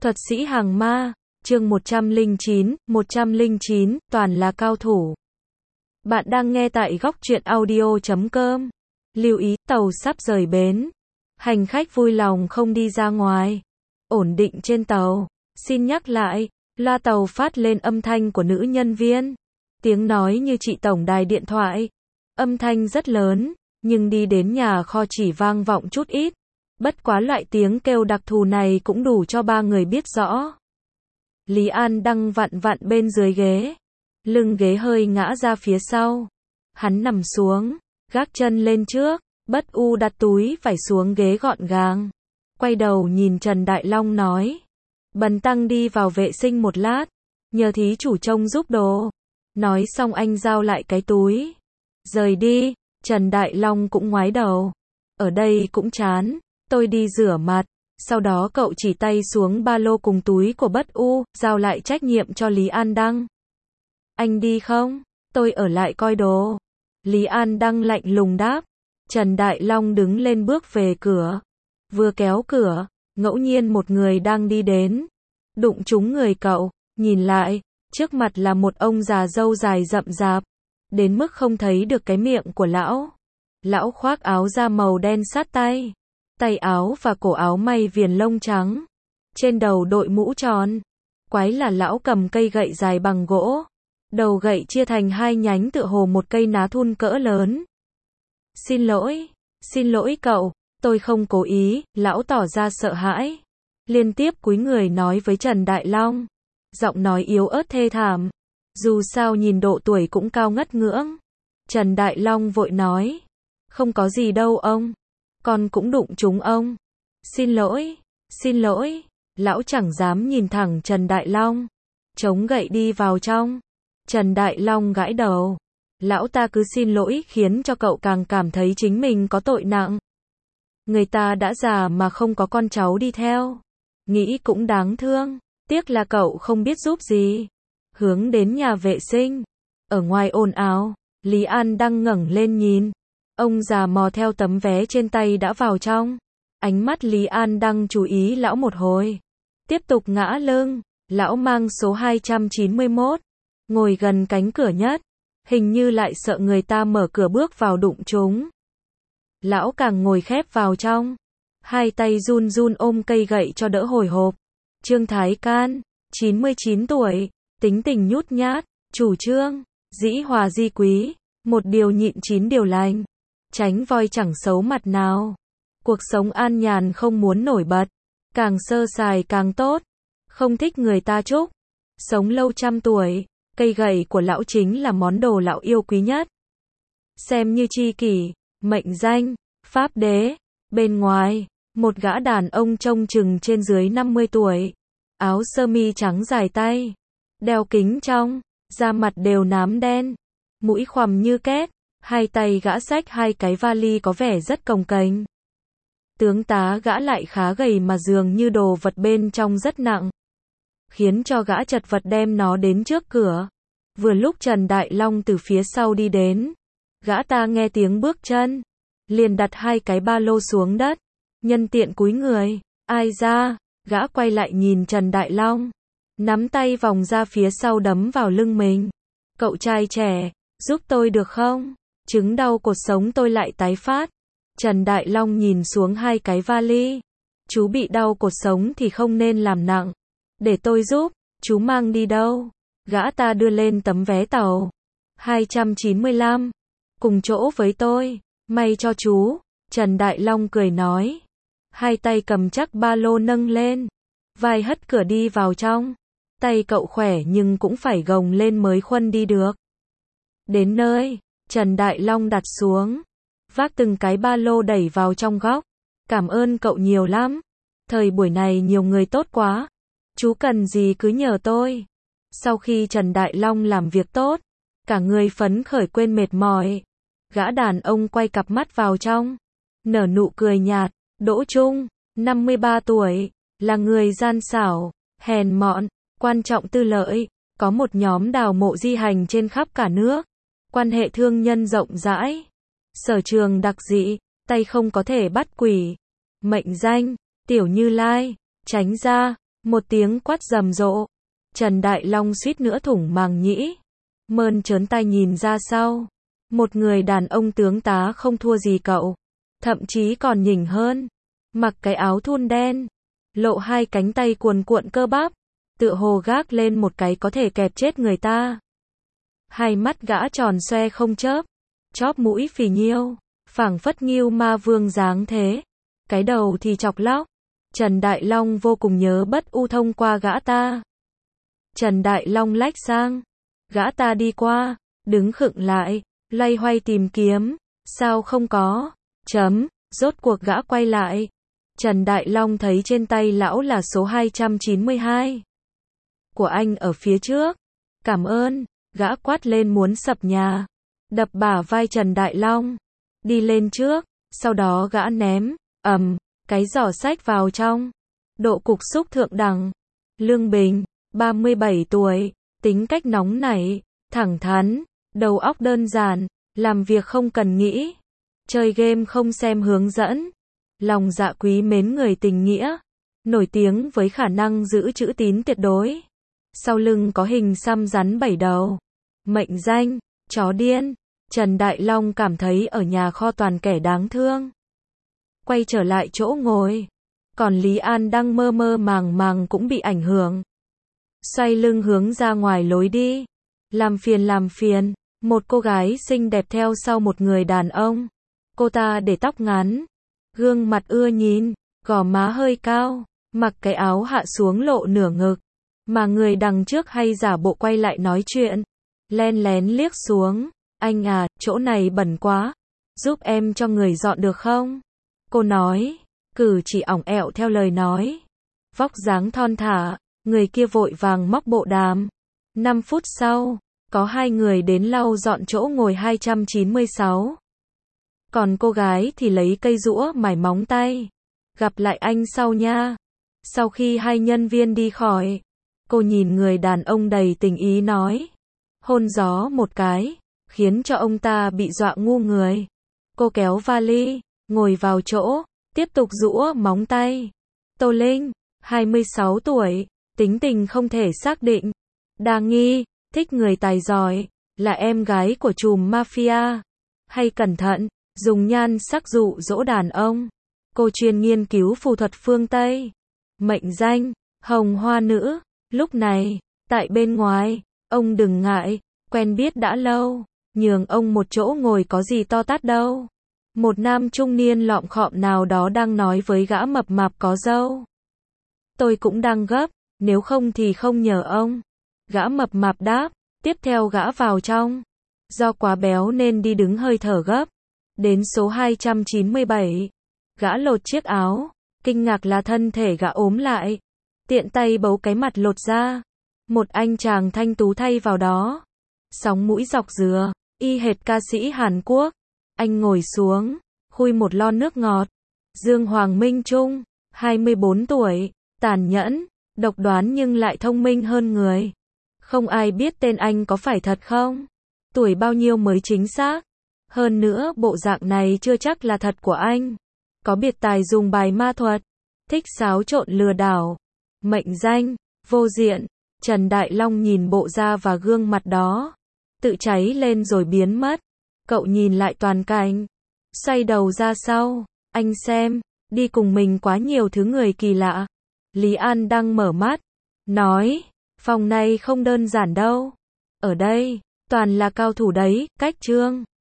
Thuật sĩ hàng ma, chương 109, toàn là cao thủ. Bạn đang nghe tại góc truyện audio.com. Lưu ý, tàu sắp rời bến. Hành khách vui lòng không đi ra ngoài. Ổn định trên tàu. Xin nhắc lại, loa tàu phát lên âm thanh của nữ nhân viên. Tiếng nói như chị tổng đài điện thoại. Âm thanh rất lớn, nhưng đi đến nhà kho chỉ vang vọng chút ít. Bất quá loại tiếng kêu đặc thù này cũng đủ cho ba người biết rõ. Lý An Đăng vặn vặn bên dưới ghế. Lưng ghế hơi ngã ra phía sau. Hắn nằm xuống, gác chân lên trước, Bất U đặt túi vải xuống ghế gọn gàng. Quay đầu nhìn Trần Đại Long nói. Bần tăng đi vào vệ sinh một lát, nhờ thí chủ trông giúp đồ. Nói xong anh giao lại cái túi. Rời đi, Trần Đại Long cũng ngoái đầu. Ở đây cũng chán. Tôi đi rửa mặt, sau đó cậu chỉ tay xuống ba lô cùng túi của Bất U, giao lại trách nhiệm cho Lý An Đăng. Anh đi không? Tôi ở lại coi đồ. Lý An Đăng lạnh lùng đáp. Trần Đại Long đứng lên bước về cửa. Vừa kéo cửa, ngẫu nhiên một người đang đi đến. Đụng trúng người cậu, nhìn lại, trước mặt là một ông già râu dài rậm rạp, đến mức không thấy được cái miệng của lão. Lão khoác áo da màu đen sát tay. Tay áo và cổ áo may viền lông trắng. Trên đầu đội mũ tròn. Quái là lão cầm cây gậy dài bằng gỗ. Đầu gậy chia thành hai nhánh tựa hồ một cây ná thun cỡ lớn. Xin lỗi cậu, tôi không cố ý, lão tỏ ra sợ hãi. Liên tiếp cúi người nói với Trần Đại Long. Giọng nói yếu ớt thê thảm. Dù sao nhìn độ tuổi cũng cao ngất ngưỡng. Trần Đại Long vội nói. Không có gì đâu ông. Con cũng đụng trúng ông. Xin lỗi. Lão chẳng dám nhìn thẳng Trần Đại Long. Chống gậy đi vào trong. Trần Đại Long gãi đầu. Lão ta cứ xin lỗi khiến cho cậu càng cảm thấy chính mình có tội nặng. Người ta đã già mà không có con cháu đi theo. Nghĩ cũng đáng thương. Tiếc là cậu không biết giúp gì. Hướng đến nhà vệ sinh. Ở ngoài ồn ào, Lý An Đăng ngẩng lên nhìn. Ông già mò theo tấm vé trên tay đã vào trong. Ánh mắt Lý An Đăng chú ý lão một hồi. Tiếp tục ngã lưng. Lão mang số 291. Ngồi gần cánh cửa nhất. Hình như lại sợ người ta mở cửa bước vào đụng chúng. Lão càng ngồi khép vào trong. Hai tay run run ôm cây gậy cho đỡ hồi hộp. Trương Thái Can, 99 tuổi, tính tình nhút nhát, chủ trương, dĩ hòa di quý, một điều nhịn 9 điều lành. Tránh voi chẳng xấu mặt nào. Cuộc sống an nhàn không muốn nổi bật. Càng sơ sài càng tốt. Không thích người ta chúc. Sống lâu trăm tuổi. Cây gậy của lão chính là món đồ lão yêu quý nhất. Xem như tri kỷ, mệnh danh, pháp đế. Bên ngoài, một gã đàn ông trông chừng trên dưới 50 tuổi. Áo sơ mi trắng dài tay. Đeo kính trong, da mặt đều nám đen. Mũi khoằm như két. Hai tay gã xách hai cái vali có vẻ rất cồng kềnh. Tướng tá gã lại khá gầy mà dường như đồ vật bên trong rất nặng. Khiến cho gã chật vật đem nó đến trước cửa. Vừa lúc Trần Đại Long từ phía sau đi đến. Gã ta nghe tiếng bước chân. Liền đặt hai cái ba lô xuống đất. Nhân tiện cúi người. Ai ra? Gã quay lại nhìn Trần Đại Long. Nắm tay vòng ra phía sau đấm vào lưng mình. Cậu trai trẻ, giúp tôi được không? Chứng đau cột sống tôi lại tái phát. Trần Đại Long nhìn xuống hai cái vali. Chú bị đau cột sống thì không nên làm nặng. Để tôi giúp, chú mang đi đâu? Gã ta đưa lên tấm vé tàu. 295. Cùng chỗ với tôi. May cho chú. Trần Đại Long cười nói. Hai tay cầm chắc ba lô nâng lên. Vai hất cửa đi vào trong. Tay cậu khỏe nhưng cũng phải gồng lên mới khuân đi được. Đến nơi, Trần Đại Long đặt xuống. Vác từng cái ba lô đẩy vào trong góc. Cảm ơn cậu nhiều lắm. Thời buổi này nhiều người tốt quá. Chú cần gì cứ nhờ tôi. Sau khi Trần Đại Long làm việc tốt, cả người phấn khởi quên mệt mỏi. Gã đàn ông quay cặp mắt vào trong. Nở nụ cười nhạt. Đỗ Trung, 53 tuổi, là người gian xảo, hèn mọn, quan trọng tư lợi. Có một nhóm đào mộ di hành trên khắp cả nước. Quan hệ thương nhân rộng rãi. Sở trường đặc dị, tay không có thể bắt quỷ. Mệnh danh, Tiểu Như Lai, tránh ra. Một tiếng quát rầm rộ. Trần Đại Long suýt nữa thủng màng nhĩ. Mơn trớn tai nhìn ra sau. Một người đàn ông tướng tá không thua gì cậu. Thậm chí còn nhỉnh hơn. Mặc cái áo thun đen. Lộ hai cánh tay cuồn cuộn cơ bắp. Tựa hồ gác lên một cái có thể kẹp chết người ta. Hai mắt gã tròn xoe không chớp. Chóp mũi phì nhiêu. Phảng phất nghiêu ma vương dáng thế. Cái đầu thì chọc lóc. Trần Đại Long vô cùng nhớ Bất U thông qua gã ta. Trần Đại Long lách sang. Gã ta đi qua. Đứng khựng lại. Loay hoay tìm kiếm. Sao không có. Rốt cuộc gã quay lại. Trần Đại Long thấy trên tay lão là số 292. Của anh ở phía trước. Cảm ơn. Gã quát lên muốn sập nhà. Đập bả vai Trần Đại Long. Đi lên trước. Sau đó gã ném. Cái giỏ sách vào trong. Độ cục xúc thượng đẳng. Lương Bình. 37 tuổi. Tính cách nóng nảy. Thẳng thắn. Đầu óc đơn giản. Làm việc không cần nghĩ. Chơi game không xem hướng dẫn. Lòng dạ quý mến người tình nghĩa. Nổi tiếng với khả năng giữ chữ tín tuyệt đối. Sau lưng có hình xăm rắn 7 đầu. Mệnh danh, chó điên. Trần Đại Long cảm thấy ở nhà kho toàn kẻ đáng thương. Quay trở lại chỗ ngồi. Còn Lý An đang mơ mơ màng màng cũng bị ảnh hưởng. Xoay lưng hướng ra ngoài lối đi. Làm phiền. Một cô gái xinh đẹp theo sau một người đàn ông. Cô ta để tóc ngắn. Gương mặt ưa nhìn. Gò má hơi cao. Mặc cái áo hạ xuống lộ nửa ngực. Mà người đằng trước hay giả bộ quay lại nói chuyện. Len lén liếc xuống. Anh à, chỗ này bẩn quá. Giúp em cho người dọn được không? Cô nói. Cử chỉ ỏng ẹo theo lời nói. Vóc dáng thon thả. Người kia vội vàng móc bộ đàm. 5 phút sau. Có hai người đến lau dọn chỗ ngồi 296. Còn cô gái thì lấy cây rũa mài móng tay. Gặp lại anh sau nha. Sau khi hai nhân viên đi khỏi. Cô nhìn người đàn ông đầy tình ý nói. Hôn gió một cái. Khiến cho ông ta bị dọa ngu người. Cô kéo vali. Ngồi vào chỗ. Tiếp tục rũa móng tay. Tô Linh. 26 tuổi. Tính tình không thể xác định. Đa nghi. Thích người tài giỏi. Là em gái của trùm mafia. Hay cẩn thận. Dùng nhan sắc dụ dỗ đàn ông. Cô chuyên nghiên cứu phù thuật phương Tây. Mệnh danh. Hồng Hoa Nữ. Lúc này. Tại bên ngoài. Ông đừng ngại. Quen biết đã lâu. Nhường ông một chỗ ngồi có gì to tát đâu. Một nam trung niên lọm khọm nào đó đang nói với gã mập mạp có râu. Tôi cũng đang gấp. Nếu không thì không nhờ ông. Gã mập mạp đáp. Tiếp theo gã vào trong. Do quá béo nên đi đứng hơi thở gấp. Đến số 297. Gã lột chiếc áo. Kinh ngạc là thân thể gã ốm lại. Tiện tay bấu cái mặt lột ra. Một anh chàng thanh tú thay vào đó. Sóng mũi dọc dừa. Y hệt ca sĩ Hàn Quốc. Anh ngồi xuống. Khui một lon nước ngọt. Dương Hoàng Minh Trung. 24 tuổi. Tàn nhẫn. Độc đoán nhưng lại thông minh hơn người. Không ai biết tên anh có phải thật không? Tuổi bao nhiêu mới chính xác? Hơn nữa bộ dạng này chưa chắc là thật của anh. Có biệt tài dùng bài ma thuật. Thích xáo trộn lừa đảo. Mệnh danh. Vô diện. Trần Đại Long nhìn bộ da và gương mặt đó. Tự cháy lên rồi biến mất. Cậu nhìn lại toàn cảnh. Xoay đầu ra sau. Anh xem. Đi cùng mình quá nhiều thứ người kỳ lạ. Lý An đang mở mắt. Nói. Phòng này không đơn giản đâu. Ở đây. Toàn là cao thủ đấy. Cách Trương.